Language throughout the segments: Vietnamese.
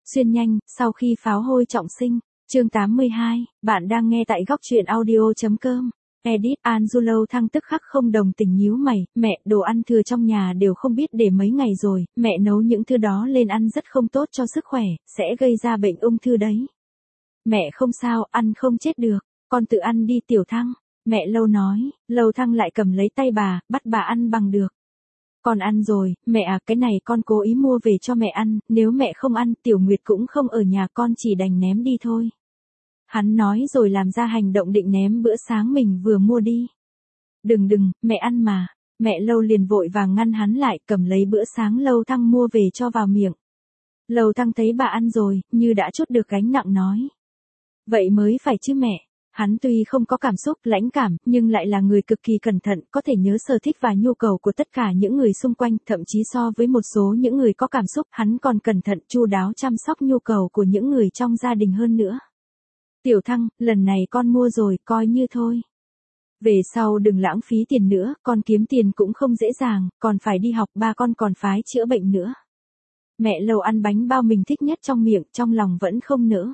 Xuyên nhanh, sau khi pháo hôi trọng sinh. Chương 82, bạn đang nghe tại góc truyện audio.com. Edit Angulo thăng tức khắc không đồng tình nhíu mày, mẹ, đồ ăn thừa trong nhà đều không biết để mấy ngày rồi, mẹ nấu những thứ đó lên ăn rất không tốt cho sức khỏe, sẽ gây ra bệnh ung thư đấy. Mẹ không sao, ăn không chết được, con tự ăn đi Tiểu Thăng, mẹ Lâu nói, Lâu Thăng lại cầm lấy tay bà, bắt bà ăn bằng được. Con ăn rồi, mẹ à, cái này con cố ý mua về cho mẹ ăn, nếu mẹ không ăn, Tiểu Nguyệt cũng không ở nhà, con chỉ đành ném đi thôi. Hắn nói rồi làm ra hành động định ném bữa sáng mình vừa mua đi. Đừng, mẹ ăn mà. Mẹ Lâu liền vội vàng ngăn hắn lại, cầm lấy bữa sáng Lâu Thăng mua về cho vào miệng. Lâu Thăng thấy bà ăn rồi, như đã trút được gánh nặng nói. Vậy mới phải chứ mẹ. Hắn tuy không có cảm xúc lãnh cảm, nhưng lại là người cực kỳ cẩn thận, có thể nhớ sở thích và nhu cầu của tất cả những người xung quanh, thậm chí so với một số những người có cảm xúc, hắn còn cẩn thận chu đáo chăm sóc nhu cầu của những người trong gia đình hơn nữa. Tiểu Thăng, lần này con mua rồi, coi như thôi. Về sau đừng lãng phí tiền nữa, con kiếm tiền cũng không dễ dàng, còn phải đi học, ba con còn phải chữa bệnh nữa. Mẹ Lâu ăn bánh bao mình thích nhất trong miệng, trong lòng vẫn không nỡ.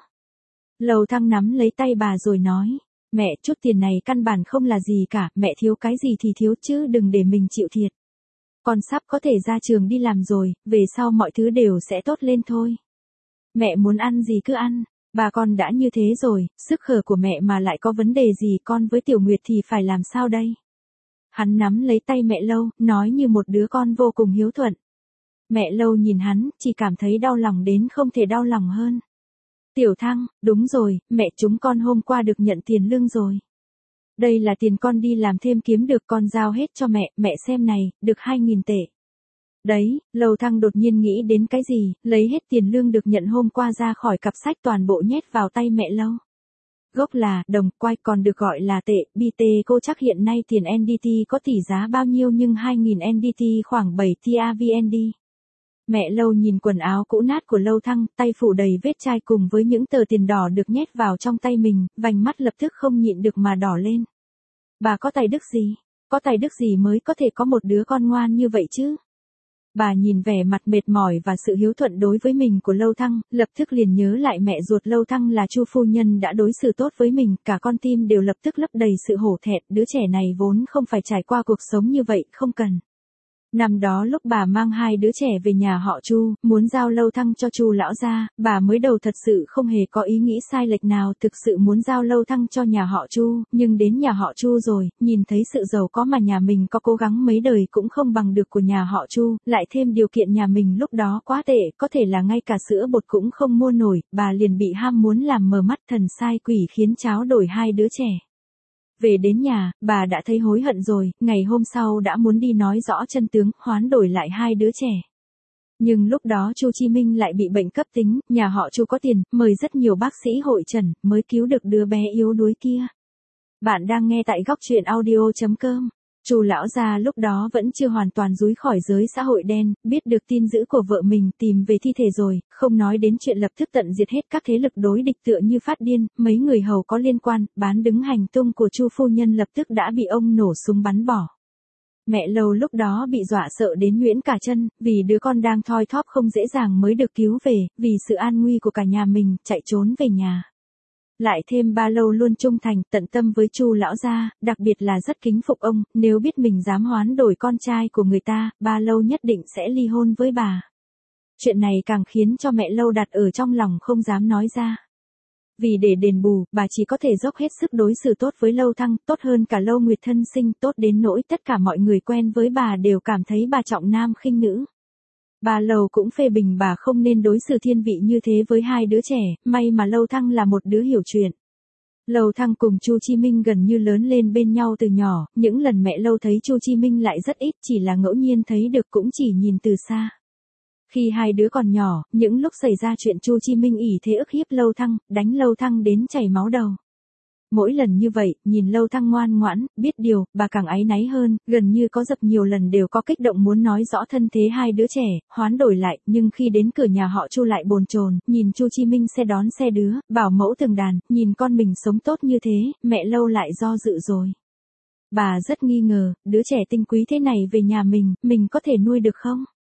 Lâu Thăng nắm lấy tay bà rồi nói, mẹ, chút tiền này căn bản không là gì cả, mẹ thiếu cái gì thì thiếu chứ đừng để mình chịu thiệt. Con sắp có thể ra trường đi làm rồi, về sau mọi thứ đều sẽ tốt lên thôi. Mẹ muốn ăn gì cứ ăn. Bà con đã như thế rồi, sức khỏe của mẹ mà lại có vấn đề gì, con với Tiểu Nguyệt thì phải làm sao đây? Hắn nắm lấy tay mẹ Lâu, nói như một đứa con vô cùng hiếu thuận. Mẹ Lâu nhìn hắn, chỉ cảm thấy đau lòng đến không thể đau lòng hơn. Tiểu Thăng, đúng rồi, mẹ, chúng con hôm qua được nhận tiền lương rồi. Đây là tiền con đi làm thêm kiếm được, con giao hết cho mẹ xem này, được 2.000 tệ. Đấy, Lâu Thăng đột nhiên nghĩ đến cái gì, lấy hết tiền lương được nhận hôm qua ra khỏi cặp sách toàn bộ nhét vào tay mẹ Lâu. Gốc là đồng, quay còn được gọi là tệ, BT cô chắc hiện nay tiền NDT có tỷ giá bao nhiêu nhưng 2.000 NDT khoảng 7 TRVND. Mẹ Lâu nhìn quần áo cũ nát của Lâu Thăng, tay phủ đầy vết chai cùng với những tờ tiền đỏ được nhét vào trong tay mình, vành mắt lập tức không nhịn được mà đỏ lên. Bà có tài đức gì? Có tài đức gì mới có thể có một đứa con ngoan như vậy chứ? Bà nhìn vẻ mặt mệt mỏi và sự hiếu thuận đối với mình của Lâu Thăng, lập tức liền nhớ lại mẹ ruột Lâu Thăng là Chu phu nhân đã đối xử tốt với mình, cả con tim đều lập tức lấp đầy sự hổ thẹn, đứa trẻ này vốn không phải trải qua cuộc sống như vậy, không cần. Năm đó lúc bà mang hai đứa trẻ về nhà họ Chu, muốn giao Lâu Thăng cho Chu lão gia, bà mới đầu thật sự không hề có ý nghĩ sai lệch nào, thực sự muốn giao Lâu Thăng cho nhà họ Chu, nhưng đến nhà họ Chu rồi, nhìn thấy sự giàu có mà nhà mình có cố gắng mấy đời cũng không bằng được của nhà họ Chu, lại thêm điều kiện nhà mình lúc đó quá tệ, có thể là ngay cả sữa bột cũng không mua nổi, bà liền bị ham muốn làm mờ mắt thần sai quỷ khiến cháu đổi hai đứa trẻ. Về đến nhà, bà đã thấy hối hận rồi, ngày hôm sau đã muốn đi nói rõ chân tướng, hoán đổi lại hai đứa trẻ. Nhưng lúc đó Chu Chi Minh lại bị bệnh cấp tính, nhà họ Chu có tiền, mời rất nhiều bác sĩ hội trần, mới cứu được đứa bé yếu đuối kia. Bạn đang nghe tại góc truyện audio.com. Chu lão gia lúc đó vẫn chưa hoàn toàn rúi khỏi giới xã hội đen, biết được tin dữ của vợ mình tìm về thi thể rồi, không nói đến chuyện lập tức tận diệt hết các thế lực đối địch tựa như phát điên, mấy người hầu có liên quan, bán đứng hành tung của Chu phu nhân lập tức đã bị ông nổ súng bắn bỏ. Mẹ Lâu lúc đó bị dọa sợ đến nhuyễn cả chân, vì đứa con đang thoi thóp không dễ dàng mới được cứu về, vì sự an nguy của cả nhà mình, chạy trốn về nhà. Lại thêm ba Lâu luôn trung thành, tận tâm với Chu lão gia, đặc biệt là rất kính phục ông, nếu biết mình dám hoán đổi con trai của người ta, ba Lâu nhất định sẽ ly hôn với bà. Chuyện này càng khiến cho mẹ Lâu đặt ở trong lòng không dám nói ra. Vì để đền bù, bà chỉ có thể dốc hết sức đối xử tốt với Lâu Thăng, tốt hơn cả Lâu Nguyệt thân sinh, tốt đến nỗi tất cả mọi người quen với bà đều cảm thấy bà trọng nam khinh nữ. Bà Lâu cũng phê bình bà không nên đối xử thiên vị như thế với hai đứa trẻ, may mà Lâu Thăng là một đứa hiểu chuyện. Lâu Thăng cùng Chu Chi Minh gần như lớn lên bên nhau từ nhỏ, những lần mẹ Lâu thấy Chu Chi Minh lại rất ít, chỉ là ngẫu nhiên thấy được cũng chỉ nhìn từ xa. Khi hai đứa còn nhỏ, những lúc xảy ra chuyện Chu Chi Minh ỷ thế ức hiếp Lâu Thăng, đánh Lâu Thăng đến chảy máu đầu. Mỗi lần như vậy, nhìn Lâu Thăng ngoan ngoãn, biết điều, bà càng áy náy hơn, gần như có dập nhiều lần đều có kích động muốn nói rõ thân thế hai đứa trẻ, hoán đổi lại, nhưng khi đến cửa nhà họ Chu lại bồn chồn, nhìn Chu Chi Minh xe đón xe đứa, bảo mẫu từng đàn, nhìn con mình sống tốt như thế, mẹ Lâu lại do dự rồi. Bà rất nghi ngờ, đứa trẻ tinh quý thế này về nhà mình có thể nuôi được không?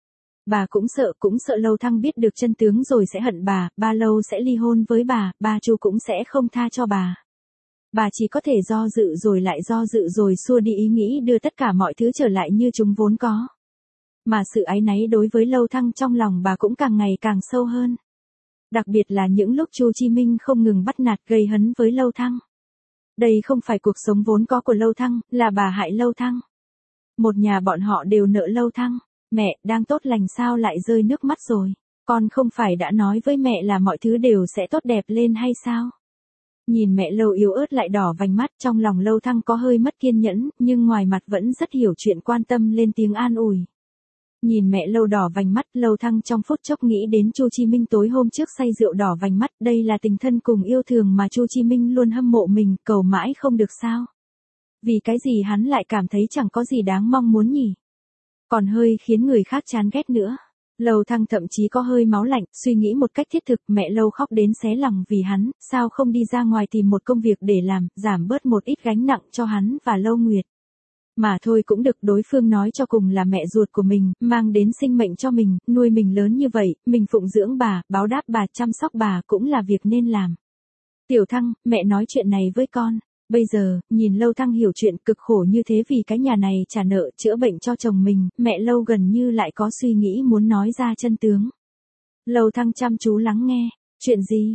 Bà cũng sợ Lâu Thăng biết được chân tướng rồi sẽ hận bà Lâu sẽ ly hôn với bà Chu cũng sẽ không tha cho bà. Bà chỉ có thể do dự rồi lại do dự rồi xua đi ý nghĩ đưa tất cả mọi thứ trở lại như chúng vốn có. Mà sự áy náy đối với Lâu Thăng trong lòng bà cũng càng ngày càng sâu hơn. Đặc biệt là những lúc Chu Chi Minh không ngừng bắt nạt gây hấn với Lâu Thăng. Đây không phải cuộc sống vốn có của Lâu Thăng, là bà hại Lâu Thăng. Một nhà bọn họ đều nợ Lâu Thăng. Mẹ, đang tốt lành sao lại rơi nước mắt rồi? Con không phải đã nói với mẹ là mọi thứ đều sẽ tốt đẹp lên hay sao? Nhìn mẹ Lâu yếu ớt lại đỏ vành mắt, trong lòng Lâu Thăng có hơi mất kiên nhẫn, nhưng ngoài mặt vẫn rất hiểu chuyện, quan tâm lên tiếng an ủi. Nhìn mẹ Lâu đỏ vành mắt, Lâu Thăng trong phút chốc nghĩ đến Chu Chi Minh tối hôm trước say rượu đỏ vành mắt, đây là tình thân cùng yêu thương mà Chu Chi Minh luôn hâm mộ mình, cầu mãi không được sao? Vì cái gì hắn lại cảm thấy chẳng có gì đáng mong muốn nhỉ? Còn hơi khiến người khác chán ghét nữa. Lâu Thăng thậm chí có hơi máu lạnh, suy nghĩ một cách thiết thực, mẹ Lâu khóc đến xé lòng vì hắn, sao không đi ra ngoài tìm một công việc để làm, giảm bớt một ít gánh nặng cho hắn và Lâu Nguyệt. Mà thôi cũng được, đối phương nói cho cùng là mẹ ruột của mình, mang đến sinh mệnh cho mình, nuôi mình lớn như vậy, mình phụng dưỡng bà, báo đáp bà, chăm sóc bà cũng là việc nên làm. Tiểu Thăng, mẹ nói chuyện này với con. Bây giờ, nhìn Lâu Thăng hiểu chuyện cực khổ như thế vì cái nhà này trả nợ chữa bệnh cho chồng mình, mẹ Lâu gần như lại có suy nghĩ muốn nói ra chân tướng. Lâu Thăng chăm chú lắng nghe. Chuyện gì,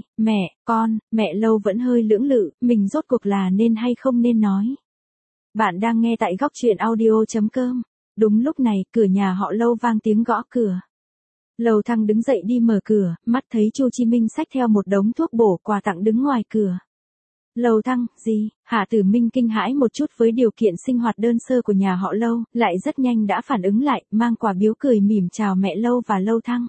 mẹ Lâu vẫn hơi lưỡng lự, mình rốt cuộc là nên hay không nên nói. Bạn đang nghe tại góc truyện audio.com. Đúng lúc này, cửa nhà họ Lâu vang tiếng gõ cửa. Lâu Thăng đứng dậy đi mở cửa, mắt thấy Chu Chi Minh xách theo một đống thuốc bổ quà tặng đứng ngoài cửa. Lâu Thăng, gì? Hạ Tử Minh kinh hãi một chút với điều kiện sinh hoạt đơn sơ của nhà họ Lâu, lại rất nhanh đã phản ứng lại, mang quà biếu cười mỉm chào mẹ Lâu và Lâu Thăng.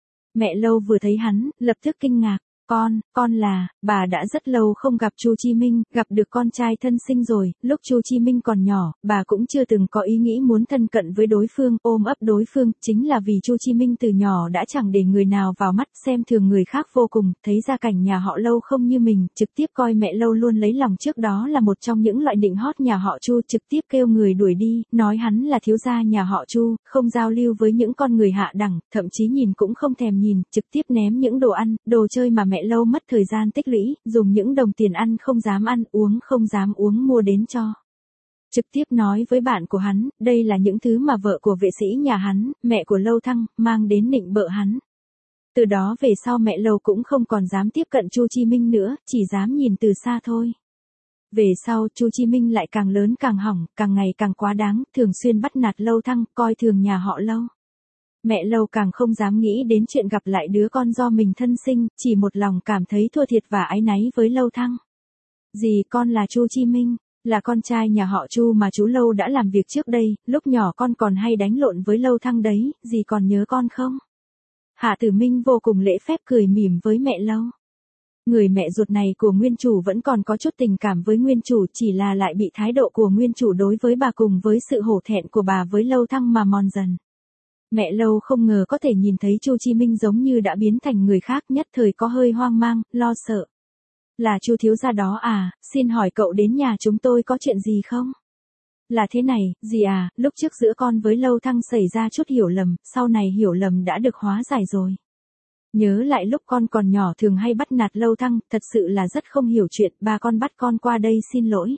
Mẹ Lâu vừa thấy hắn, lập tức kinh ngạc. Con là, bà đã rất lâu không gặp Chu Chi Minh, gặp được con trai thân sinh rồi, lúc Chu Chi Minh còn nhỏ, bà cũng chưa từng có ý nghĩ muốn thân cận với đối phương, ôm ấp đối phương, chính là vì Chu Chi Minh từ nhỏ đã chẳng để người nào vào mắt, xem thường người khác vô cùng, thấy gia cảnh nhà họ Lâu không như mình, trực tiếp coi mẹ Lâu luôn lấy lòng, trước đó là một trong những loại nịnh hót nhà họ Chu, trực tiếp kêu người đuổi đi, nói hắn là thiếu gia nhà họ Chu, không giao lưu với những con người hạ đẳng, thậm chí nhìn cũng không thèm nhìn, trực tiếp ném những đồ ăn, đồ chơi mà mẹ Lâu mất thời gian tích lũy, dùng những đồng tiền ăn không dám ăn, uống không dám uống mua đến cho. Trực tiếp nói với bạn của hắn, đây là những thứ mà vợ của vệ sĩ nhà hắn, mẹ của Lâu Thăng, mang đến nịnh bợ hắn. Từ đó về sau mẹ Lâu cũng không còn dám tiếp cận Chu Chi Minh nữa, chỉ dám nhìn từ xa thôi. Về sau, Chu Chi Minh lại càng lớn càng hỏng, càng ngày càng quá đáng, thường xuyên bắt nạt Lâu Thăng, coi thường nhà họ Lâu. Mẹ Lâu càng không dám nghĩ đến chuyện gặp lại đứa con do mình thân sinh, chỉ một lòng cảm thấy thua thiệt và áy náy với Lâu Thăng. Dì con là Chu Chi Minh, là con trai nhà họ Chu mà chú Lâu đã làm việc trước đây, lúc nhỏ con còn hay đánh lộn với Lâu Thăng đấy, dì còn nhớ con không? Hạ Tử Minh vô cùng lễ phép cười mỉm với mẹ Lâu. Người mẹ ruột này của nguyên chủ vẫn còn có chút tình cảm với nguyên chủ, chỉ là lại bị thái độ của nguyên chủ đối với bà cùng với sự hổ thẹn của bà với Lâu Thăng mà mòn dần. Mẹ Lâu không ngờ có thể nhìn thấy Chu Chi Minh giống như đã biến thành người khác, nhất thời có hơi hoang mang, lo sợ. Là Chu thiếu gia đó à, xin hỏi cậu đến nhà chúng tôi có chuyện gì không? Là thế này, dì à, lúc trước giữa con với Lâu Thăng xảy ra chút hiểu lầm, sau này hiểu lầm đã được hóa giải rồi. Nhớ lại lúc con còn nhỏ thường hay bắt nạt Lâu Thăng, thật sự là rất không hiểu chuyện, bà con bắt con qua đây xin lỗi.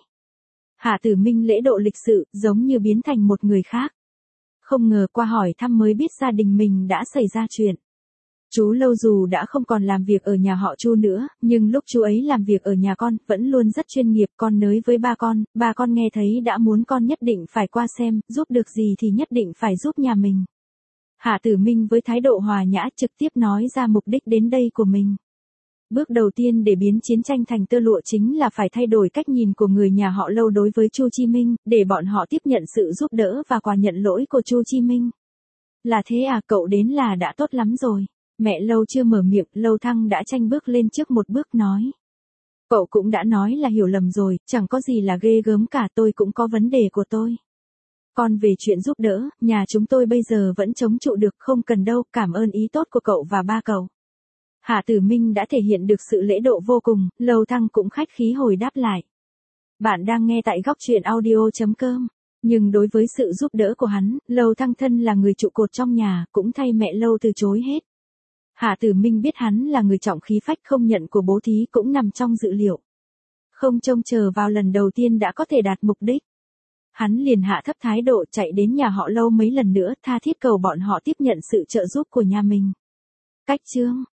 Hạ Tử Minh lễ độ lịch sự, giống như biến thành một người khác. Không ngờ qua hỏi thăm mới biết gia đình mình đã xảy ra chuyện. Chú Lâu dù đã không còn làm việc ở nhà họ Chu nữa, nhưng lúc chú ấy làm việc ở nhà con, vẫn luôn rất chuyên nghiệp, con nới với ba con nghe thấy đã muốn con nhất định phải qua xem, giúp được gì thì nhất định phải giúp nhà mình. Hạ Tử Minh với thái độ hòa nhã trực tiếp nói ra mục đích đến đây của mình. Bước đầu tiên để biến chiến tranh thành tơ lụa chính là phải thay đổi cách nhìn của người nhà họ Lâu đối với Chu Chi Minh, để bọn họ tiếp nhận sự giúp đỡ và quả nhận lỗi của Chu Chi Minh. Là thế à, cậu đến là đã tốt lắm rồi. Mẹ Lâu chưa mở miệng, Lâu Thăng đã tranh bước lên trước một bước nói. Cậu cũng đã nói là hiểu lầm rồi, chẳng có gì là ghê gớm cả, tôi cũng có vấn đề của tôi. Còn về chuyện giúp đỡ, nhà chúng tôi bây giờ vẫn chống trụ được, không cần đâu, cảm ơn ý tốt của cậu và ba cậu. Hạ Tử Minh đã thể hiện được sự lễ độ vô cùng, Lâu Thăng cũng khách khí hồi đáp lại. Bạn đang nghe tại góc truyện audio.com. Nhưng đối với sự giúp đỡ của hắn, Lâu Thăng thân là người trụ cột trong nhà, cũng thay mẹ Lâu từ chối hết. Hạ Tử Minh biết hắn là người trọng khí phách không nhận của bố thí cũng nằm trong dự liệu. Không trông chờ vào lần đầu tiên đã có thể đạt mục đích. Hắn liền hạ thấp thái độ chạy đến nhà họ Lâu mấy lần nữa tha thiết cầu bọn họ tiếp nhận sự trợ giúp của nhà mình. Cách chương